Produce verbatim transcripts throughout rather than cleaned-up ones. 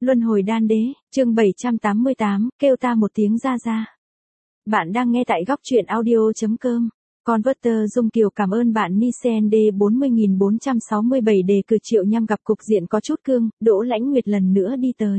Luân hồi đan đế, chương bảy trăm tám mươi tám, kêu ta một tiếng ra ra. Bạn đang nghe tại góc truyện audio.com. Converter Dung Kiều cảm ơn bạn Nisen D bốn mươi nghìn bốn trăm sáu mươi bảy đề cử Triệu Nham gặp cục diện có chút cương, Đỗ Lãnh Nguyệt lần nữa đi tới.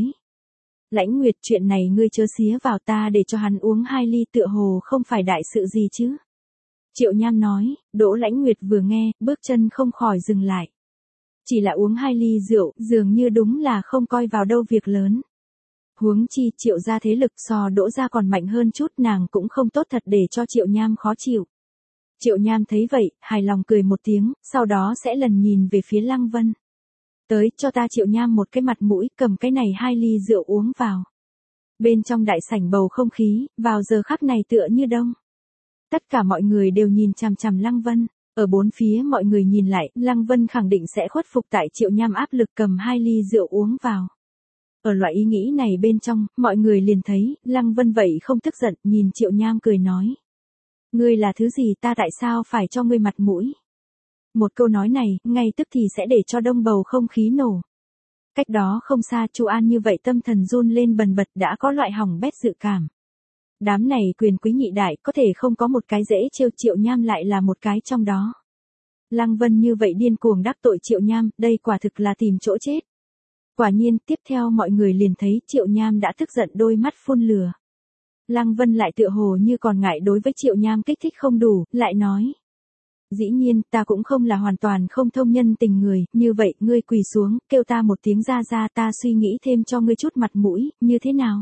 Lãnh Nguyệt, chuyện này ngươi chớ xía vào, ta để cho hắn uống hai ly tựa hồ không phải đại sự gì chứ. Triệu Nham nói. Đỗ Lãnh Nguyệt vừa nghe, bước chân không khỏi dừng lại. Chỉ là uống hai ly rượu, dường như đúng là không coi vào đâu việc lớn. Huống chi Triệu gia thế lực so Đỗ gia còn mạnh hơn chút, nàng cũng không tốt thật để cho Triệu Nham khó chịu. Triệu Nham thấy vậy, hài lòng cười một tiếng, sau đó sẽ lần nhìn về phía Lăng Vân. Tới, cho ta. Triệu Nham một cái mặt mũi, cầm cái này hai ly rượu uống vào. Bên trong đại sảnh bầu không khí, vào giờ khắc này tựa như đông. Tất cả mọi người đều nhìn chằm chằm Lăng Vân. Ở bốn phía mọi người nhìn lại, Lăng Vân khẳng định sẽ khuất phục tại Triệu Nham áp lực cầm hai ly rượu uống vào. Ở loại ý nghĩ này bên trong, mọi người liền thấy, Lăng Vân vậy không tức giận, nhìn Triệu Nham cười nói. Ngươi là thứ gì, ta tại sao phải cho ngươi mặt mũi? Một câu nói này, ngay tức thì sẽ để cho đông bầu không khí nổ. Cách đó không xa, Chu An như vậy tâm thần run lên bần bật, đã có loại hỏng bét dự cảm. Đám này quyền quý nhị đại có thể không có một cái dễ trêu, Triệu Nham lại là một cái trong đó. Lăng Vân như vậy điên cuồng đắc tội Triệu Nham, đây quả thực là tìm chỗ chết. Quả nhiên, tiếp theo mọi người liền thấy Triệu Nham đã tức giận, đôi mắt phun lửa. Lăng Vân lại tựa hồ như còn ngại đối với Triệu Nham kích thích không đủ, lại nói. Dĩ nhiên, ta cũng không là hoàn toàn không thông nhân tình người, như vậy, ngươi quỳ xuống, kêu ta một tiếng ra ra, ta suy nghĩ thêm cho ngươi chút mặt mũi, như thế nào?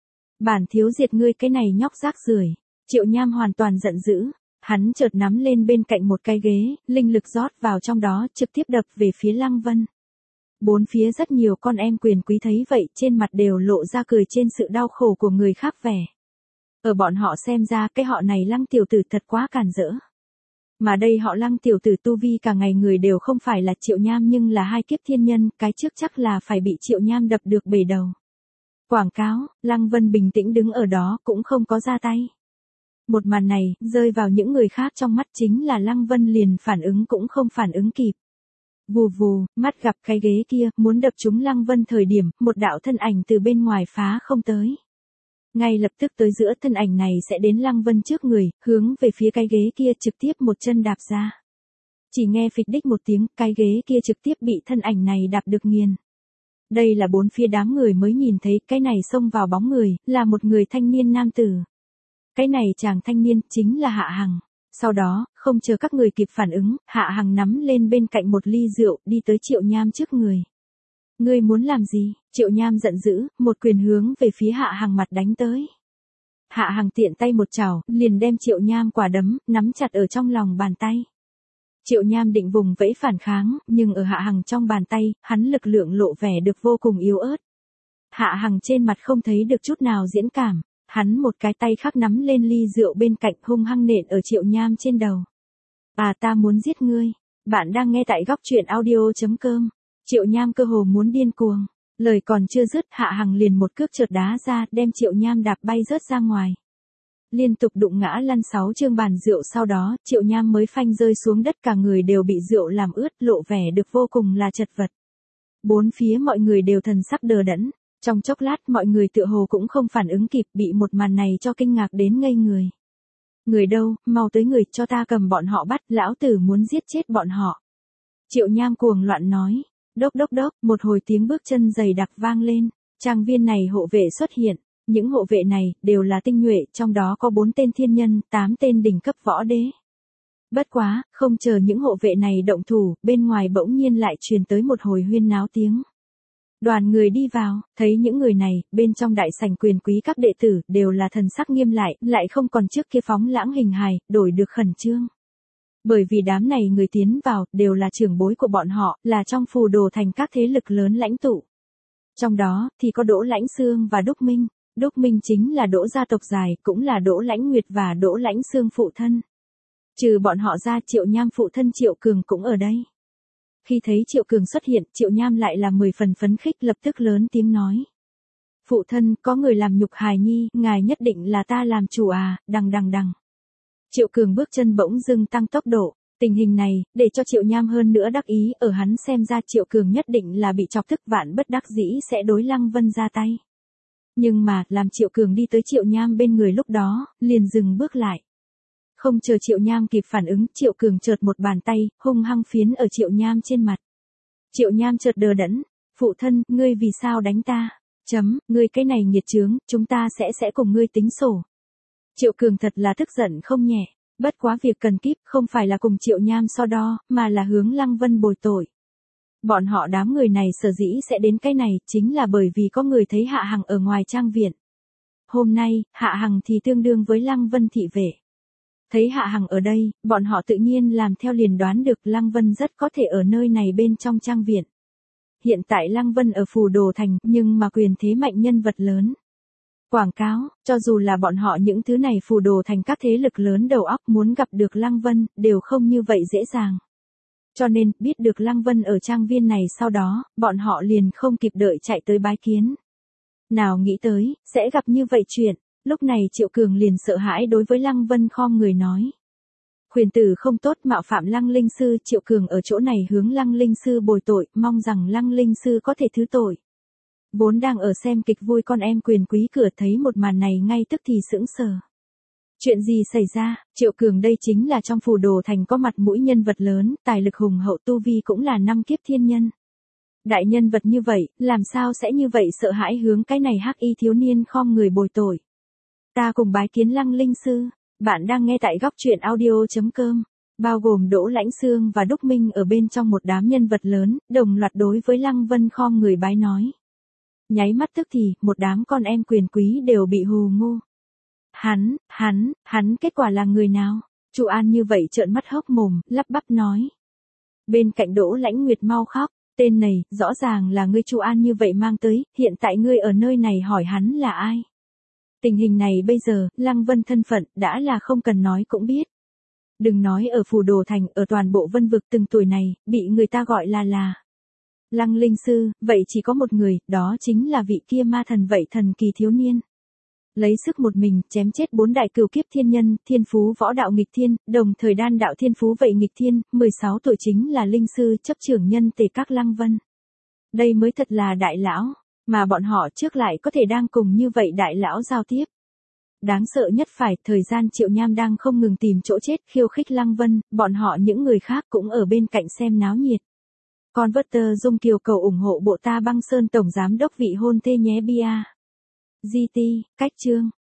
Bản thiếu diệt ngươi cái này nhóc rác rưởi. Triệu Nham hoàn toàn giận dữ, hắn chợt nắm lên bên cạnh một cái ghế, linh lực rót vào trong đó, trực tiếp đập về phía Lăng Vân. Bốn phía rất nhiều con em quyền quý thấy vậy, trên mặt đều lộ ra cười trên sự đau khổ của người khác vẻ. Ở bọn họ xem ra, cái họ này Lăng tiểu tử thật quá càn rỡ. Mà đây họ Lăng tiểu tử tu vi cả ngày người đều không phải là Triệu Nham nhưng là hai kiếp thiên nhân, cái trước chắc là phải bị Triệu Nham đập được bể đầu. Quảng cáo, Lăng Vân bình tĩnh đứng ở đó cũng không có ra tay. Một màn này, rơi vào những người khác trong mắt chính là Lăng Vân liền phản ứng cũng không phản ứng kịp. Vù vù, mắt gặp cái ghế kia, muốn đập trúng Lăng Vân thời điểm, một đạo thân ảnh từ bên ngoài phá không tới. Ngay lập tức tới giữa, thân ảnh này sẽ đến Lăng Vân trước người, hướng về phía cái ghế kia trực tiếp một chân đạp ra. Chỉ nghe phịch đích một tiếng, cái ghế kia trực tiếp bị thân ảnh này đạp được nghiền. Đây là bốn phía đám người mới nhìn thấy, cái này xông vào bóng người, là một người thanh niên nam tử. Cái này chàng thanh niên, chính là Hạ Hằng. Sau đó, không chờ các người kịp phản ứng, Hạ Hằng nắm lên bên cạnh một ly rượu, đi tới Triệu Nham trước người. Ngươi muốn làm gì? Triệu Nham giận dữ, một quyền hướng về phía Hạ Hằng mặt đánh tới. Hạ Hằng tiện tay một chảo, liền đem Triệu Nham quả đấm, nắm chặt ở trong lòng bàn tay. Triệu Nham định vùng vẫy phản kháng, nhưng ở Hạ Hằng trong bàn tay, hắn lực lượng lộ vẻ được vô cùng yếu ớt. Hạ Hằng trên mặt không thấy được chút nào diễn cảm, hắn một cái tay khác nắm lên ly rượu bên cạnh hung hăng nện ở Triệu Nham trên đầu. À, ta muốn giết ngươi. Bạn đang nghe tại góc truyện audio.com. Triệu Nham cơ hồ muốn điên cuồng. Lời còn chưa dứt, Hạ Hằng liền một cước trượt đá ra, đem Triệu Nham đạp bay rớt ra ngoài. Liên tục đụng ngã lăn sáu chương bàn rượu, sau đó, Triệu Nham mới phanh rơi xuống đất, cả người đều bị rượu làm ướt, lộ vẻ được vô cùng là chật vật. Bốn phía mọi người đều thần sắc đờ đẫn, trong chốc lát mọi người tựa hồ cũng không phản ứng kịp, bị một màn này cho kinh ngạc đến ngây người. Người đâu, mau tới người, cho ta cầm bọn họ bắt, lão tử muốn giết chết bọn họ. Triệu Nham cuồng loạn nói. Đốc đốc đốc, một hồi tiếng bước chân dày đặc vang lên, trang viên này hộ vệ xuất hiện. Những hộ vệ này, đều là tinh nhuệ, trong đó có bốn tên thiên nhân, tám tên đỉnh cấp võ đế. Bất quá, không chờ những hộ vệ này động thủ, bên ngoài bỗng nhiên lại truyền tới một hồi huyên náo tiếng. Đoàn người đi vào, thấy những người này, bên trong đại sảnh quyền quý các đệ tử, đều là thần sắc nghiêm lại, lại không còn trước kia phóng lãng hình hài, đổi được khẩn trương. Bởi vì đám này người tiến vào, đều là trưởng bối của bọn họ, là trong phù đồ thành các thế lực lớn lãnh tụ. Trong đó, thì có Đỗ Lãnh Xương và Đúc Minh. Đúc Minh chính là Đỗ gia tộc dài, cũng là Đỗ Lãnh Nguyệt và Đỗ Lãnh Xương phụ thân. Trừ bọn họ ra, Triệu Nham phụ thân Triệu Cường cũng ở đây. Khi thấy Triệu Cường xuất hiện, Triệu Nham lại là mười phần phấn khích, lập tức lớn tiếng nói. Phụ thân, có người làm nhục hài nhi, ngài nhất định là ta làm chủ à, đằng đằng đằng. Triệu Cường bước chân bỗng dưng tăng tốc độ, Tình hình này, để cho Triệu Nham hơn nữa đắc ý, ở hắn xem ra Triệu Cường nhất định là bị chọc tức, vạn bất đắc dĩ sẽ đối Lăng Vân ra tay. Nhưng mà, làm Triệu Cường đi tới Triệu Nham bên người lúc đó, liền dừng bước lại. Không chờ Triệu Nham kịp phản ứng, Triệu Cường chợt một bàn tay, hung hăng phiến ở Triệu Nham trên mặt. Triệu Nham chợt đờ đẫn, phụ thân, ngươi vì sao đánh ta? Chấm, ngươi cái này nghiệt chướng, chúng ta sẽ sẽ cùng ngươi tính sổ. Triệu Cường thật là tức giận không nhẹ, bất quá việc cần kíp không phải là cùng Triệu Nham so đo, mà là hướng Lăng Vân bồi tội. Bọn họ đám người này sở dĩ sẽ đến cái này, chính là bởi vì có người thấy Hạ Hằng ở ngoài trang viện. Hôm nay, Hạ Hằng thì tương đương với Lăng Vân thị vệ. Thấy Hạ Hằng ở đây, bọn họ tự nhiên làm theo liền đoán được Lăng Vân rất có thể ở nơi này bên trong trang viện. Hiện tại Lăng Vân ở Phù Đồ Thành, nhưng mà quyền thế mạnh nhân vật lớn. Quảng cáo, cho dù là bọn họ những thứ này Phù Đồ Thành các thế lực lớn đầu óc muốn gặp được Lăng Vân, đều không như vậy dễ dàng. Cho nên, biết được Lăng Vân ở trang viên này sau đó, bọn họ liền không kịp đợi chạy tới bái kiến. Nào nghĩ tới, sẽ gặp như vậy chuyện, lúc này Triệu Cường liền sợ hãi đối với Lăng Vân khom người nói. Khuyển tử không tốt mạo phạm Lăng Linh Sư, Triệu Cường ở chỗ này hướng Lăng Linh Sư bồi tội, mong rằng Lăng Linh Sư có thể thứ tội. Vốn đang ở xem kịch vui con em Quyền Quý cửa thấy một màn này ngay tức thì sững sờ. Chuyện gì xảy ra? Triệu Cường đây chính là trong Phù Đồ Thành có mặt mũi nhân vật lớn, tài lực hùng hậu, tu vi cũng là năm kiếp thiên nhân. Đại nhân vật như vậy, làm sao sẽ như vậy sợ hãi hướng cái này hắc y thiếu niên khom người bồi tội. Ta cùng bái kiến Lăng Linh Sư, bạn đang nghe tại góc truyện audio chấm com, bao gồm Đỗ Lãnh Sương và Đúc Minh ở bên trong một đám nhân vật lớn, đồng loạt đối với Lăng Vân khom người bái nói. Nháy mắt tức thì, một đám con em Quyền Quý đều bị hù ngu. Hắn, hắn, hắn kết quả là người nào? Chu An như vậy trợn mắt hốc mồm, lắp bắp nói. Bên cạnh Đỗ Lãnh Nguyệt mau khóc, tên này, rõ ràng là ngươi Chu An như vậy mang tới, hiện tại ngươi ở nơi này hỏi hắn là ai? Tình hình này bây giờ, Lăng Vân thân phận, đã là không cần nói cũng biết. Đừng nói ở Phù Đồ Thành, ở toàn bộ Vân Vực từng tuổi này, bị người ta gọi là là Lăng Linh Sư, vậy chỉ có một người, đó chính là vị kia ma thần vậy thần kỳ thiếu niên. Lấy sức một mình, chém chết bốn đại cửu kiếp thiên nhân, thiên phú võ đạo nghịch thiên, đồng thời đan đạo thiên phú vậy nghịch thiên, mười sáu tuổi chính là Linh Sư chấp trưởng nhân tề các Lăng Vân. Đây mới thật là đại lão, mà bọn họ trước lại có thể đang cùng như vậy đại lão giao tiếp. Đáng sợ nhất phải, thời gian Triệu Nham đang không ngừng tìm chỗ chết khiêu khích Lăng Vân, bọn họ những người khác cũng ở bên cạnh xem náo nhiệt. Converter Dung Kiều cầu ủng hộ bộ ta băng sơn tổng giám đốc vị hôn thê nhé bia. giê tê, cách chương.